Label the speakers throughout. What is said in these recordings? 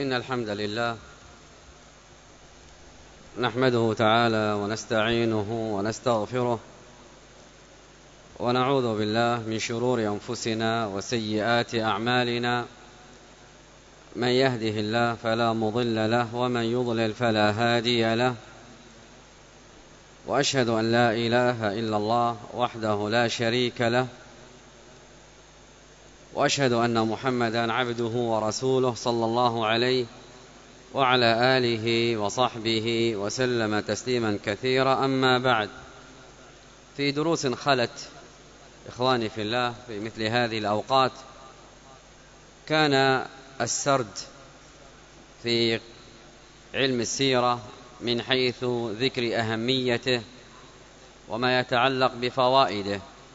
Speaker 1: إن الحمد لله نحمده تعالى ونستعينه ونستغفره ونعوذ بالله من شرور أنفسنا وسيئات أعمالنا. من يهده الله فلا مضل له ومن يضلل فلا هادي له، وأشهد أن لا إله إلا الله وحده لا شريك له، وأشهد أن محمدا عبده ورسوله صلى الله عليه وعلى آله وصحبه وسلم تسليما كثيرا. أما بعد، في دروس خلت إخواني في الله في مثل هذه الأوقات كان السرد في علم السيرة من حيث ذكر أهميته وما يتعلق بفوائده.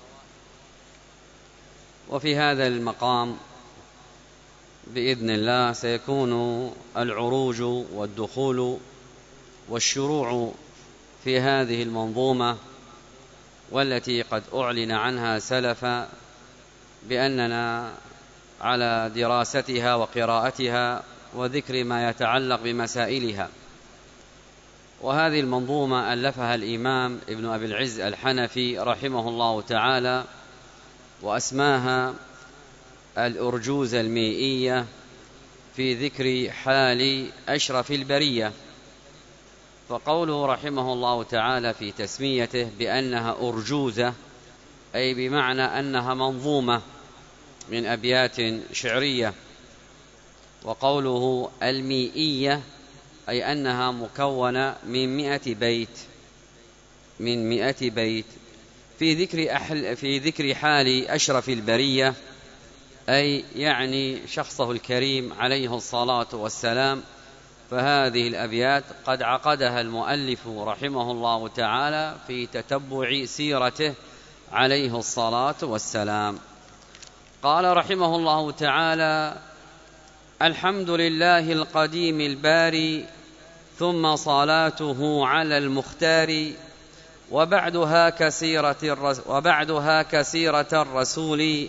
Speaker 1: وفي هذا المقام بإذن الله سيكون العروج والدخول والشروع في هذه المنظومة، والتي قد أعلن عنها سلفا بأننا على دراستها وقراءتها وذكر ما يتعلق بمسائلها. وهذه المنظومة ألفها الإمام ابن أبي العز الحنفي رحمه الله تعالى، وأسماها الأرجوزة المائية في ذكر حال أشرف البرية. فقوله رحمه الله تعالى في تسميته بأنها أرجوزة أي بمعنى أنها منظومة من أبيات شعرية، وقوله المائية أي أنها مكونة من 100 بيت في ذكر حال أشرف البرية، أي يعني شخصه الكريم عليه الصلاة والسلام. فهذه الأبيات قد عقدها المؤلف رحمه الله تعالى في تتبع سيرته عليه الصلاة والسلام. قال رحمه الله تعالى: الحمد لله القديم الباري، ثم صلاته على المختار، وبعدها كسيرة الرسول،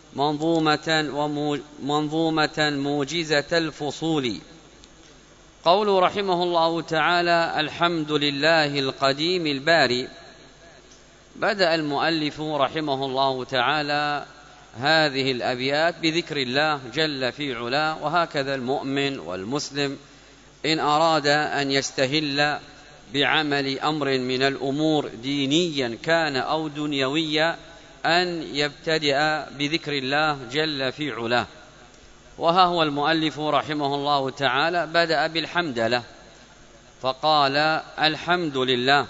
Speaker 1: منظومة موجزة الفصول. قول رحمه الله تعالى: الحمد لله القديم الباري. بدأ المؤلف رحمه الله تعالى هذه الأبيات بذكر الله جل في علاه، وهكذا المؤمن والمسلم إن أراد أن يستهل بعمل أمر من الأمور دينيا كان أو دنيويا أن يبتدئ بذكر الله جل في علاه. وها هو المؤلف رحمه الله تعالى بدأ بالحمدلله فقال: الحمد لله.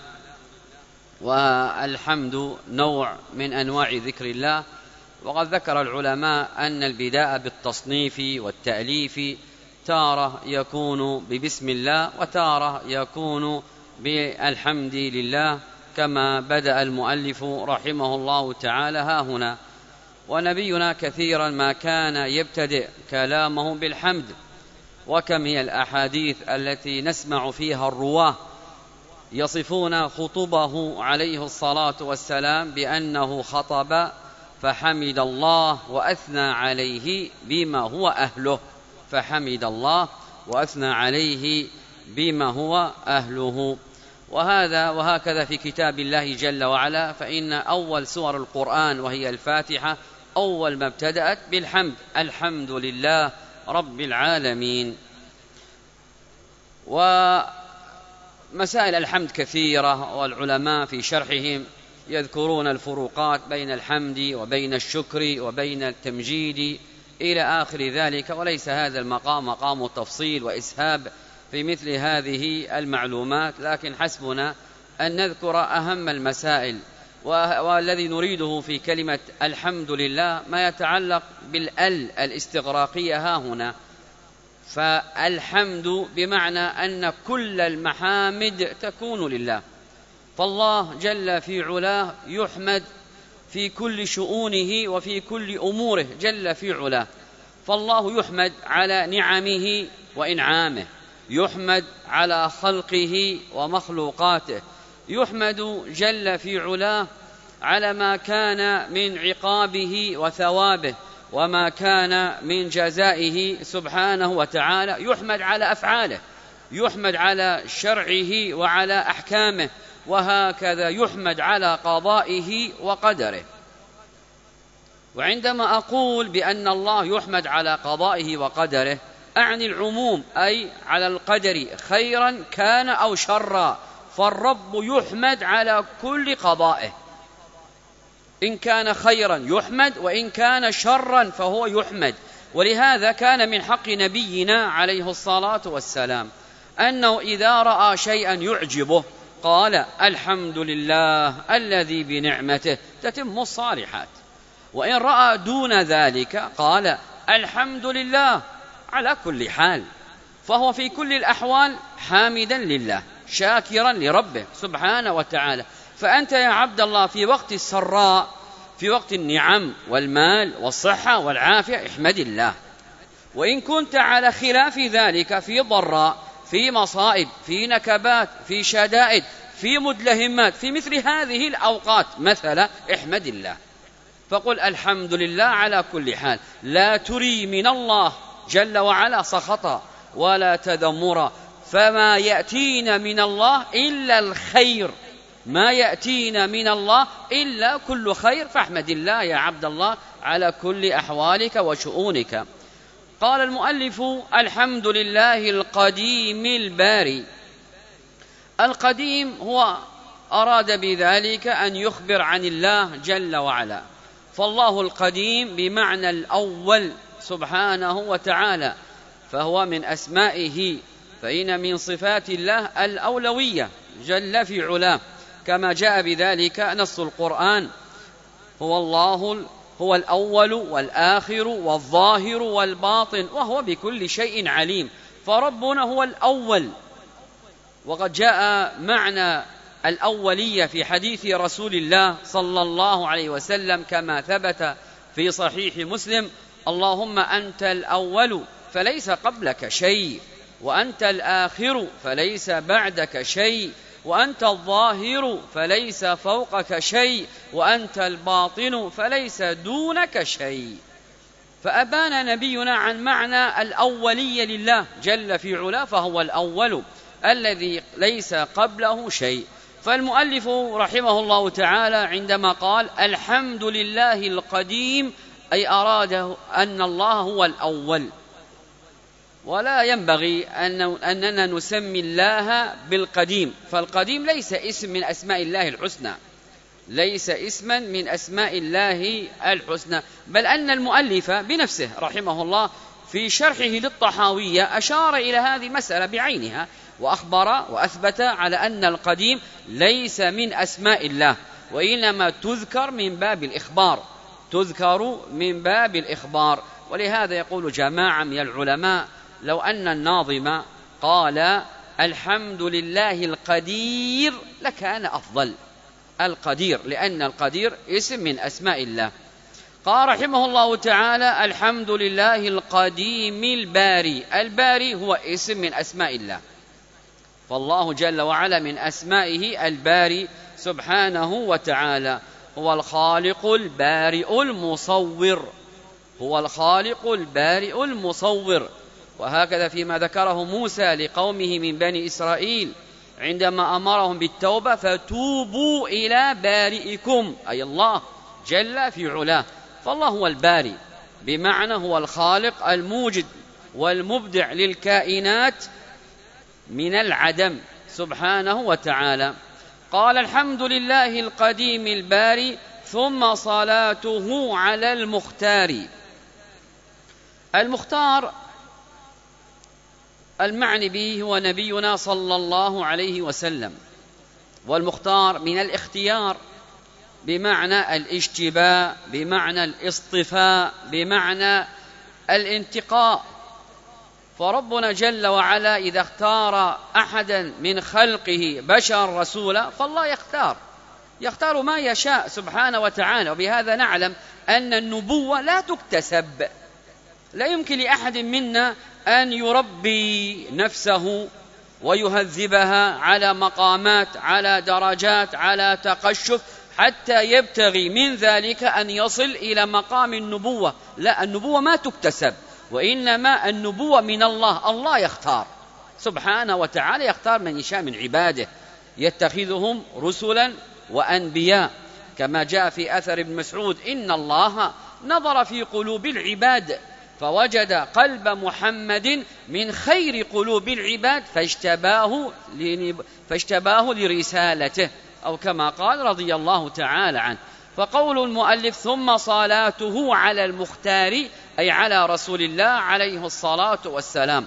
Speaker 1: والحمد نوع من أنواع ذكر الله، وقد ذكر العلماء أن البداء بالتصنيف والتأليف تارة يكون ببسم الله، وتارة يكون بالحمد لله، كما بدأ المؤلف رحمه الله تعالى ها هنا. ونبينا كثيرا ما كان يبتدئ كلامه بالحمد، وكم هي الأحاديث التي نسمع فيها الرواه يصفون خطبه عليه الصلاة والسلام بأنه خطب فحمد الله وأثنى عليه بما هو أهله، فحمد الله وأثنى عليه بما هو أهله. وهكذا في كتاب الله جل وعلا، فإن أول سور القرآن وهي الفاتحة أول ما ابتدأت بالحمد: الحمد لله رب العالمين. ومسائل الحمد كثيرة، والعلماء في شرحهم يذكرون الفروقات بين الحمد وبين الشكر وبين التمجيد إلى آخر ذلك، وليس هذا المقام مقام التفصيل وإسهاب في مثل هذه المعلومات، لكن حسبنا أن نذكر أهم المسائل. والذي نريده في كلمة الحمد لله ما يتعلق الاستغراقية ها هنا. فالحمد بمعنى أن كل المحامد تكون لله، فالله جل في علاه يحمد في كل شؤونه وفي كل أموره جل في علاه. فالله يحمد على نعمه وإنعامه، يحمد على خلقه ومخلوقاته، يحمد جل في علاه على ما كان من عقابه وثوابه، وما كان من جزائه سبحانه وتعالى يحمد على أفعاله، يحمد على شرعه وعلى أحكامه، وهكذا يحمد على قضائه وقدره. وعندما أقول بأن الله يحمد على قضائه وقدره أعني العموم، أي على القدر خيرا كان أو شرا، فالرب يحمد على كل قضائه، إن كان خيرا يحمد وإن كان شرا فهو يحمد. ولهذا كان من حق نبينا عليه الصلاة والسلام أنه إذا رأى شيئا يعجبه قال الحمد لله الذي بنعمته تتم الصالحات، وإن رأى دون ذلك قال الحمد لله على كل حال، فهو في كل الأحوال حامدا لله شاكرا لربه سبحانه وتعالى. فأنت يا عبد الله في وقت السراء، في وقت النعم والمال والصحة والعافية احمد الله، وإن كنت على خلاف ذلك في ضراء، في مصائب، في نكبات، في شدائد، في مدلهمات، في مثل هذه الأوقات مثلا احمد الله، فقل الحمد لله على كل حال، لا تري من الله جل وعلا سخطا ولا تذمرا، فما يأتينا من الله إلا الخير، ما يأتينا من الله إلا كل خير، فاحمد الله يا عبد الله على كل أحوالك وشؤونك. قال المؤلف الحمد لله القديم الباري. القديم هو أراد بذلك أن يخبر عن الله جل وعلا، فالله القديم بمعنى الأول سبحانه وتعالى، فهو من أسمائه، فإن من صفات الله الأولوية جل في علاه، كما جاء بذلك نص القرآن، هو الله هو الأول والآخر والظاهر والباطن وهو بكل شيء عليم، فربنا هو الأول. وقد جاء معنى الأولية في حديث رسول الله صلى الله عليه وسلم كما ثبت في صحيح مسلم: اللهم أنت الأول فليس قبلك شيء، وأنت الآخر فليس بعدك شيء، وأنت الظاهر فليس فوقك شيء، وأنت الباطن فليس دونك شيء. فأبان نبينا عن معنى الأولية لله جل في علاه، فهو الأول الذي ليس قبله شيء. فالمؤلف رحمه الله تعالى عندما قال الحمد لله القديم أي أراد أن الله هو الأول، ولا ينبغي أننا نسمي الله بالقديم، فالقديم ليس اسم من أسماء الله الحسنى، ليس اسما من أسماء الله الحسنى، بل أن المؤلف بنفسه رحمه الله في شرحه للطحاوية أشار إلى هذه المسألة بعينها، وأخبر وأثبت على أن القديم ليس من أسماء الله، وإنما تذكر من باب الإخبار، تذكر من باب الإخبار. ولهذا يقول جماعة من العلماء لو أن الناظم قال الحمد لله القدير لكان أفضل، القدير، لأن القدير اسم من أسماء الله. قال رحمه الله تعالى الحمد لله القديم الباري. الباري هو اسم من أسماء الله، فالله جل وعلا من أسمائه الباري سبحانه وتعالى، هو الخالق البارئ المصور، هو الخالق البارئ المصور. وهكذا فيما ذكره موسى لقومه من بني إسرائيل عندما أمرهم بالتوبة: فتوبوا إلى بارئكم، أي الله جل في علاه. فالله هو الباري بمعنى هو الخالق الموجد والمبدع للكائنات من العدم سبحانه وتعالى. قال الحمد لله القديم الباري ثم صلاته على المختار. المختار المعني به هو نبينا صلى الله عليه وسلم، والمختار من الاختيار بمعنى الاجتباء، بمعنى الاصطفاء، بمعنى الانتقاء. فربنا جل وعلا إذا اختار أحدا من خلقه بشر رسولا فالله يختار ما يشاء سبحانه وتعالى. وبهذا نعلم أن النبوة لا تكتسب، لا يمكن لأحد منا أن يربي نفسه ويهذبها على مقامات، على درجات، على تقشف، حتى يبتغي من ذلك أن يصل إلى مقام النبوة. لا، النبوة ما تكتسب، وإنما النبوة من الله. الله يختار سبحانه وتعالى، يختار من يشاء من عباده، يتخذهم رسلا وأنبياء، كما جاء في أثر ابن مسعود: إن الله نظر في قلوب العباد فوجد قلب محمد من خير قلوب العباد فاجتباه لرسالته، أو كما قال رضي الله تعالى عنه. فقول المؤلف: ثم صلاته على المختار، أي على رسول الله عليه الصلاة والسلام.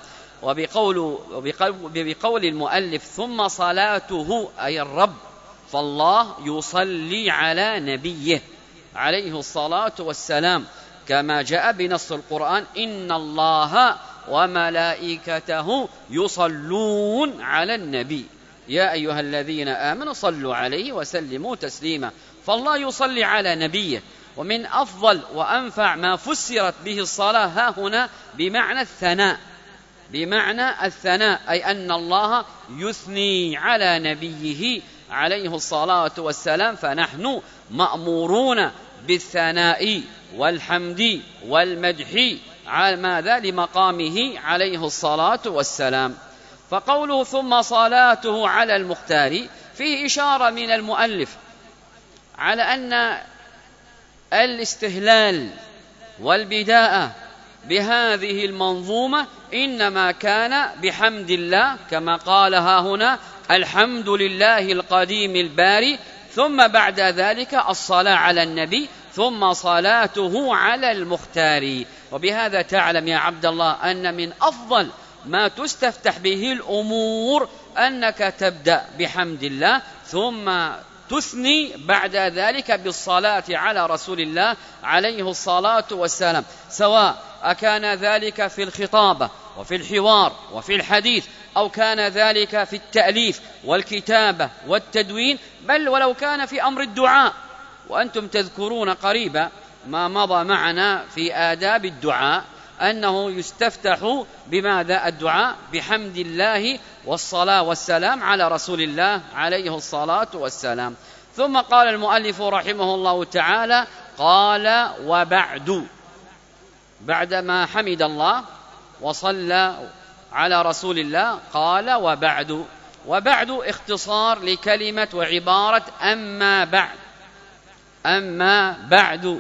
Speaker 1: وبقول المؤلف ثم صلاته أي الرب، فالله يصلي على نبيه عليه الصلاة والسلام، كما جاء بنص القرآن: إن الله وملائكته يصلون على النبي يا أيها الذين آمنوا صلوا عليه وسلموا تسليما. فالله يصلي على نبيه. ومن أفضل وأنفع ما فسرت به الصلاة ها هنا بمعنى الثناء، بمعنى الثناء، أي أن الله يثني على نبيه عليه الصلاة والسلام، فنحن مأمورون بالثناء والحمد والمدح على ماذا؟ لمقامه عليه الصلاة والسلام. فقوله ثم صلاته على المختار فيه إشارة من المؤلف على أن الاستهلال والبداءة بهذه المنظومة إنما كان بحمد الله، كما قال ها هنا: الحمد لله القديم الباري، ثم بعد ذلك الصلاة على النبي، ثم صلاته على المختار. وبهذا تعلم يا عبد الله أن من أفضل ما تستفتح به الأمور أنك تبدأ بحمد الله، ثم تثني بعد ذلك بالصلاة على رسول الله عليه الصلاة والسلام، سواء أكان ذلك في الخطابة وفي الحوار وفي الحديث، أو كان ذلك في التأليف والكتابة والتدوين، بل ولو كان في أمر الدعاء. وأنتم تذكرون قريبا ما مضى معنا في آداب الدعاء أنه يستفتح بماذا؟ الدعاء بحمد الله والصلاة والسلام على رسول الله عليه الصلاة والسلام. ثم قال المؤلف رحمه الله تعالى: قال وبعد، بعدما حمد الله وصلى على رسول الله قال وبعد. وبعد اختصار لكلمة وعبارة أما بعد. أما بعد،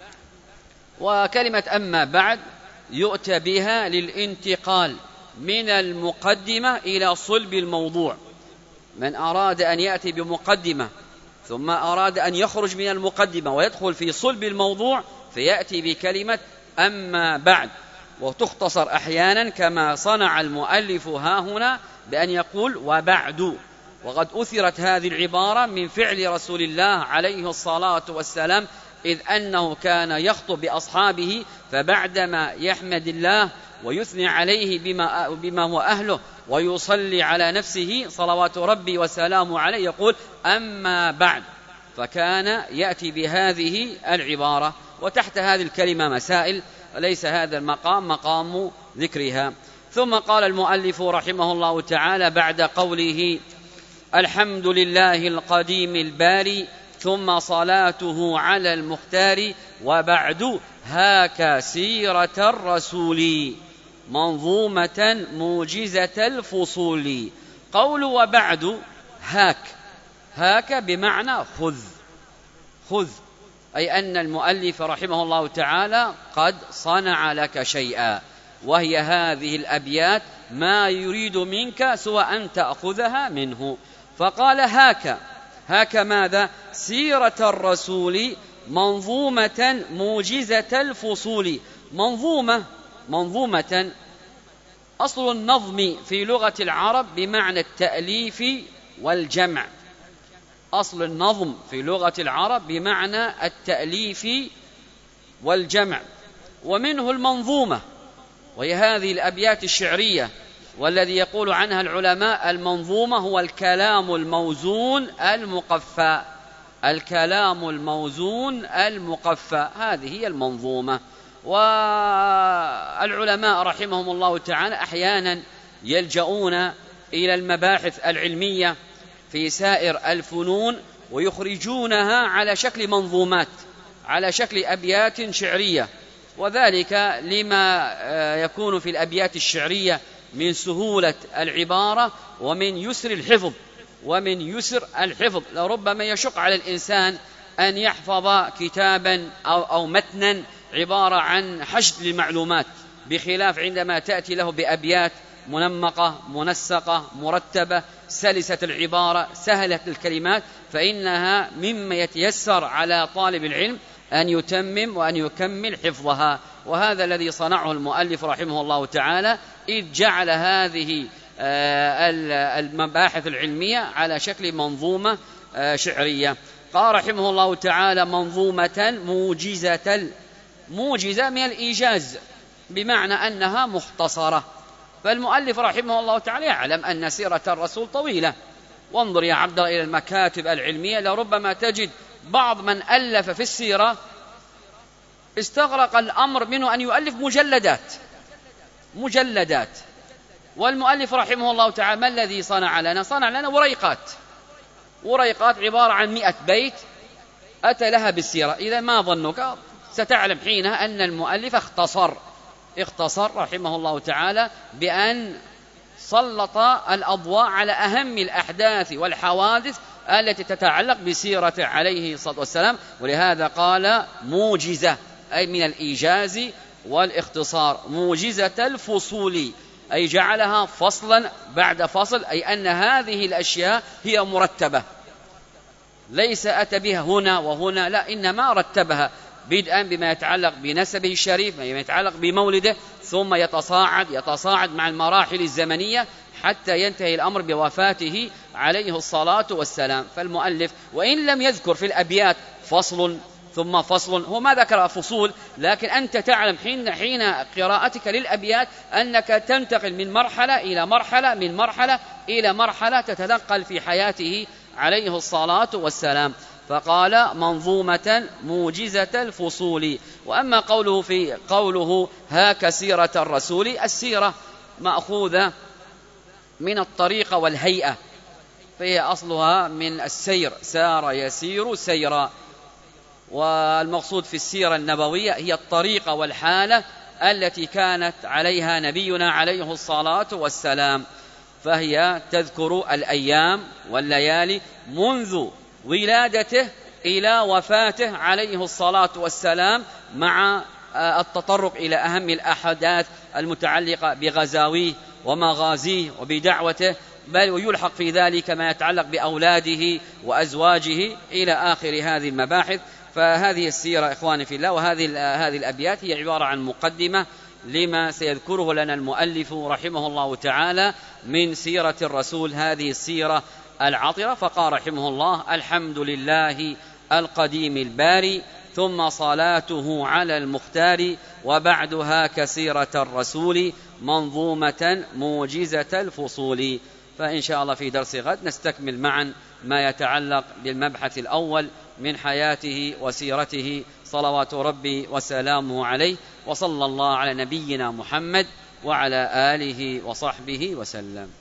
Speaker 1: وكلمة أما بعد يؤتى بها للانتقال من المقدمة إلى صلب الموضوع. من أراد أن يأتي بمقدمة ثم أراد أن يخرج من المقدمة ويدخل في صلب الموضوع فيأتي بكلمة أما بعد، وتختصر أحيانا كما صنع المؤلف ها هنا بأن يقول وبعد. وقد أثرت هذه العبارة من فعل رسول الله عليه الصلاة والسلام، إذ أنه كان يخطب بأصحابه، فبعدما يحمد الله ويثني عليه بما هو أهله ويصلي على نفسه صلوات ربي وسلامه عليه يقول أما بعد، فكان يأتي بهذه العبارة. وتحت هذه الكلمة مسائل، وليس هذا المقام مقام ذكرها. ثم قال المؤلف رحمه الله تعالى بعد قوله الحمد لله القديم الباري ثم صلاته على المختار وبعد هاك سيرة الرسول منظومة موجزة الفصول. قول وبعد هاك بمعنى خذ، أي أن المؤلف رحمه الله تعالى قد صنع لك شيئا، وهي هذه الأبيات ما يريد منك سوى أن تأخذها منه. فقال هاك ماذا؟ سيرة الرسول منظومة موجزة الفصول. منظومة أصل النظم في لغة العرب بمعنى التأليف والجمع. أصل النظم في لغة العرب بمعنى التأليف والجمع، ومنه المنظومة، وهي هذه الأبيات الشعرية. والذي يقول عنها العلماء المنظومة هو الكلام الموزون المقفى. الكلام الموزون المقفى، هذه هي المنظومة. والعلماء رحمهم الله تعالى أحيانا يلجؤون إلى المباحث العلمية في سائر الفنون ويخرجونها على شكل منظومات، على شكل أبيات شعرية، وذلك لما يكون في الأبيات الشعرية من سهولة العبارة ومن يسر الحفظ. لربما يشق على الإنسان أن يحفظ كتابا أو متنا عبارة عن حشد للمعلومات، بخلاف عندما تأتي له بأبيات منمقة منسقة مرتبة سلسة العبارة سهلة الكلمات، فإنها مما يتيسر على طالب العلم أن يتمم وأن يكمل حفظها. وهذا الذي صنعه المؤلف رحمه الله تعالى، إذ جعل هذه المباحث العلمية على شكل منظومة شعرية. قال رحمه الله تعالى: منظومة موجزة من الإيجاز، بمعنى أنها مختصرة. فالمؤلف رحمه الله تعالى يعلم أن سيرة الرسول طويلة، وانظر يا عبد الله إلى المكاتب العلمية، لربما تجد بعض من ألف في السيرة استغرق الأمر منه أن يؤلف مجلدات. والمؤلف رحمه الله تعالى ما الذي صنع لنا؟ صنع لنا وريقات عبارة عن 100 بيت أتى لها بالسيرة. إذا ما ظنك ستعلم حينها أن المؤلف اختصر رحمه الله تعالى بأن سلط الأضواء على أهم الأحداث والحوادث التي تتعلق بسيرته عليه الصلاة والسلام. ولهذا قال موجزة، أي من الإيجاز والاختصار. موجزة الفصول، أي جعلها فصلا بعد فصل، أي أن هذه الأشياء هي مرتبة، ليس أتى بها هنا وهنا، لا، إنما رتبها بدءا بما يتعلق بنسبه الشريف، بما يتعلق بمولده، ثم يتصاعد مع المراحل الزمنية حتى ينتهي الأمر بوفاته عليه الصلاة والسلام. فالمؤلف وإن لم يذكر في الأبيات فصل ثم فصل، هو ما ذكر فصول، لكن أنت تعلم حين قراءتك للأبيات أنك تنتقل من مرحلة إلى مرحلة، من مرحلة إلى مرحلة تتنقل في حياته عليه الصلاة والسلام. فقال منظومة موجزة الفصول. وأما قوله هاك سيرة الرسول، السيرة مأخوذة من الطريقة والهيئة، فهي أصلها من السير، سار يسير سيرا، والمقصود في السيرة النبوية هي الطريقة والحالة التي كانت عليها نبينا عليه الصلاة والسلام، فهي تذكر الأيام والليالي منذ ولادته إلى وفاته عليه الصلاة والسلام، مع التطرق إلى أهم الأحداث المتعلقة بغزاويه ومغازيه وبدعوته، بل ويلحق في ذلك ما يتعلق بأولاده وأزواجه إلى آخر هذه المباحث. فهذه السيرة إخواني في الله، وهذه الأبيات هي عبارة عن مقدمة لما سيذكره لنا المؤلف رحمه الله تعالى من سيرة الرسول، هذه السيرة العطرة. فقال رحمه الله: الحمد لله القديم الباري، ثم صلاته على المختار، وبعدها كسيرة الرسول منظومة موجزة الفصول. فإن شاء الله في درس غد نستكمل معا ما يتعلق بالمبحث الأول من حياته وسيرته صلوات ربي وسلامه عليه، وصلى الله على نبينا محمد وعلى آله وصحبه وسلم.